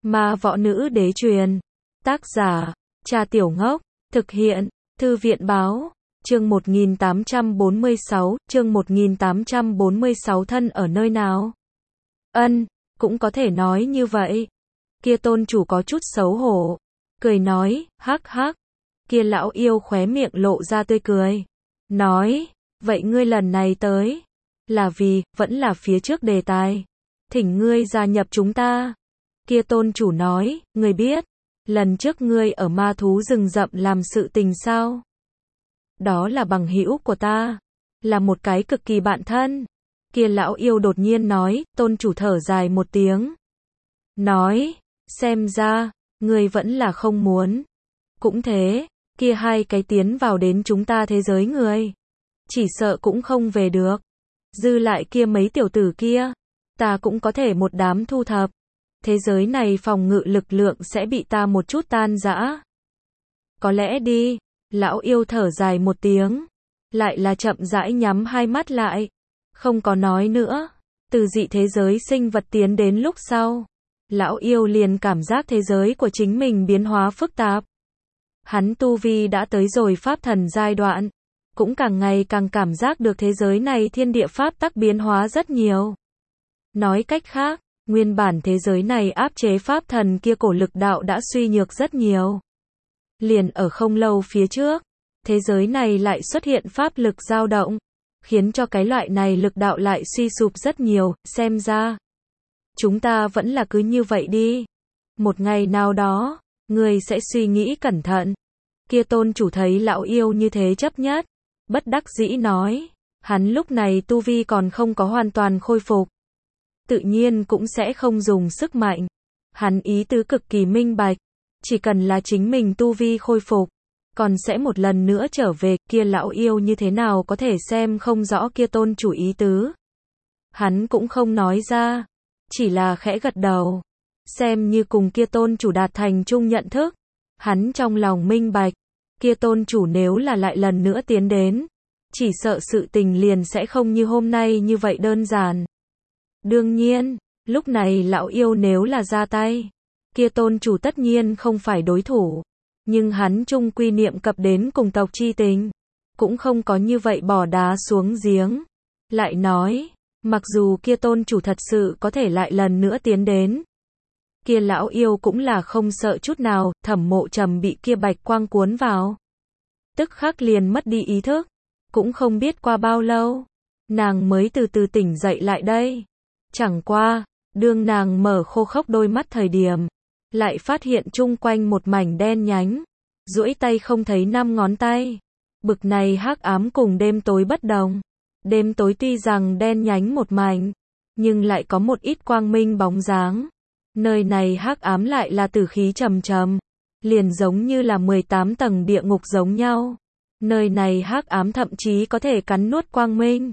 Ma võ nữ đế truyền. Tác giả, Cha Tiểu Ngốc. Thực hiện, Thư viện báo. Chương 1846, chương 1846 thân ở nơi nào? Cũng có thể nói như vậy. Kia tôn chủ có chút xấu hổ. Cười nói, hắc hắc. Kia lão yêu khóe miệng lộ ra tươi cười. Nói, vậy ngươi lần này tới, là vì, vẫn là phía trước đề tài. Thỉnh ngươi gia nhập chúng ta. Kia tôn chủ nói, ngươi biết, lần trước ngươi ở ma thú rừng rậm làm sự tình sao? Đó là bằng hữu của ta, là một cái cực kỳ bạn thân. Kia lão yêu đột nhiên nói, tôn chủ thở dài một tiếng. Nói, xem ra, ngươi vẫn là không muốn. Cũng thế, kia hai cái tiến vào đến chúng ta thế giới người, chỉ sợ cũng không về được. Dư lại kia mấy tiểu tử kia, ta cũng có thể một đám thu thập. Thế giới này phòng ngự lực lượng sẽ bị ta một chút tan rã. Có lẽ đi, lão yêu thở dài một tiếng, lại là chậm rãi nhắm hai mắt lại, không có nói nữa. Từ dị thế giới sinh vật tiến đến lúc sau, lão yêu liền cảm giác thế giới của chính mình biến hóa phức tạp. Hắn tu vi đã tới rồi pháp thần giai đoạn, cũng càng ngày càng cảm giác được thế giới này thiên địa pháp tắc biến hóa rất nhiều. Nói cách khác, nguyên bản thế giới này áp chế pháp thần kia cổ lực đạo đã suy nhược rất nhiều. Liền ở không lâu phía trước, thế giới này lại xuất hiện pháp lực dao động, khiến cho cái loại này lực đạo lại suy sụp rất nhiều. Xem ra, chúng ta vẫn là cứ như vậy đi. Một ngày nào đó, người sẽ suy nghĩ cẩn thận. Kia tôn chủ thấy lão yêu như thế chấp nhất, bất đắc dĩ nói, hắn lúc này tu vi còn không có hoàn toàn khôi phục, tự nhiên cũng sẽ không dùng sức mạnh. Hắn ý tứ cực kỳ minh bạch, chỉ cần là chính mình tu vi khôi phục, còn sẽ một lần nữa trở về. Kia lão yêu như thế nào có thể xem không rõ kia tôn chủ ý tứ. Hắn cũng không nói ra, chỉ là khẽ gật đầu, xem như cùng kia tôn chủ đạt thành chung nhận thức. Hắn trong lòng minh bạch, kia tôn chủ nếu là lại lần nữa tiến đến, chỉ sợ sự tình liền sẽ không như hôm nay như vậy đơn giản. Đương nhiên, lúc này lão yêu nếu là ra tay, kia tôn chủ tất nhiên không phải đối thủ, nhưng hắn chung quy niệm cập đến cùng tộc chi tình, cũng không có như vậy bỏ đá xuống giếng. Lại nói, mặc dù kia tôn chủ thật sự có thể lại lần nữa tiến đến, kia lão yêu cũng là không sợ chút nào. Thẩm Mộ Trầm bị kia bạch quang cuốn vào, tức khắc liền mất đi ý thức, cũng không biết qua bao lâu, nàng mới từ từ tỉnh dậy lại đây. Chẳng qua, đương nàng mở khô khốc đôi mắt thời điểm, lại phát hiện chung quanh một mảnh đen nhánh, duỗi tay không thấy năm ngón tay. Bực này hắc ám cùng đêm tối bất đồng. Đêm tối tuy rằng đen nhánh một mảnh, nhưng lại có một ít quang minh bóng dáng. Nơi này hắc ám lại là tử khí trầm trầm, liền giống như là 18 tầng địa ngục giống nhau. Nơi này hắc ám thậm chí có thể cắn nuốt quang minh.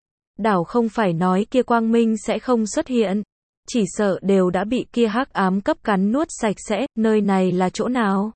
Đảo không phải nói kia quang minh sẽ không xuất hiện, chỉ sợ đều đã bị kia hắc ám cấp cắn nuốt sạch sẽ. Nơi này là chỗ nào?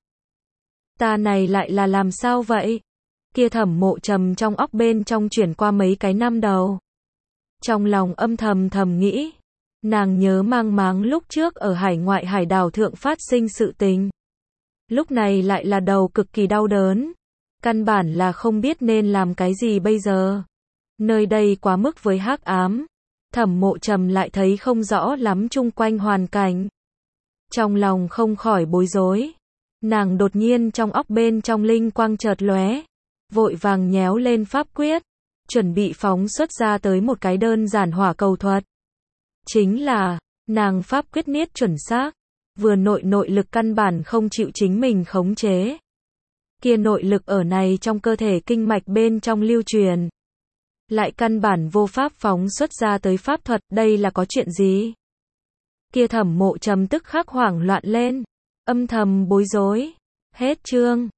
Ta này lại là làm sao vậy? Kia Thẩm Mộ Trầm trong óc bên trong chuyển qua mấy cái năm đầu. Trong lòng âm thầm nghĩ, nàng nhớ mang máng lúc trước ở hải ngoại hải đảo thượng phát sinh sự tình. Lúc này lại là đầu cực kỳ đau đớn, căn bản là không biết nên làm cái gì bây giờ. Nơi đây quá mức với hắc ám, Thẩm Mộ Trầm lại thấy không rõ lắm chung quanh hoàn cảnh. Trong lòng không khỏi bối rối, nàng đột nhiên trong óc bên trong linh quang chợt lóe, vội vàng nhéo lên pháp quyết, chuẩn bị phóng xuất ra tới một cái đơn giản hỏa cầu thuật. Chính là, nàng pháp quyết niết chuẩn xác, vừa nội lực căn bản không chịu chính mình khống chế. Kia nội lực ở này trong cơ thể kinh mạch bên trong lưu truyền, lại căn bản vô pháp phóng xuất ra tới pháp thuật. Đây là có chuyện gì? Kia Thẩm Mộ Trầm tức khắc hoảng loạn lên, âm thầm bối rối. Hết chương.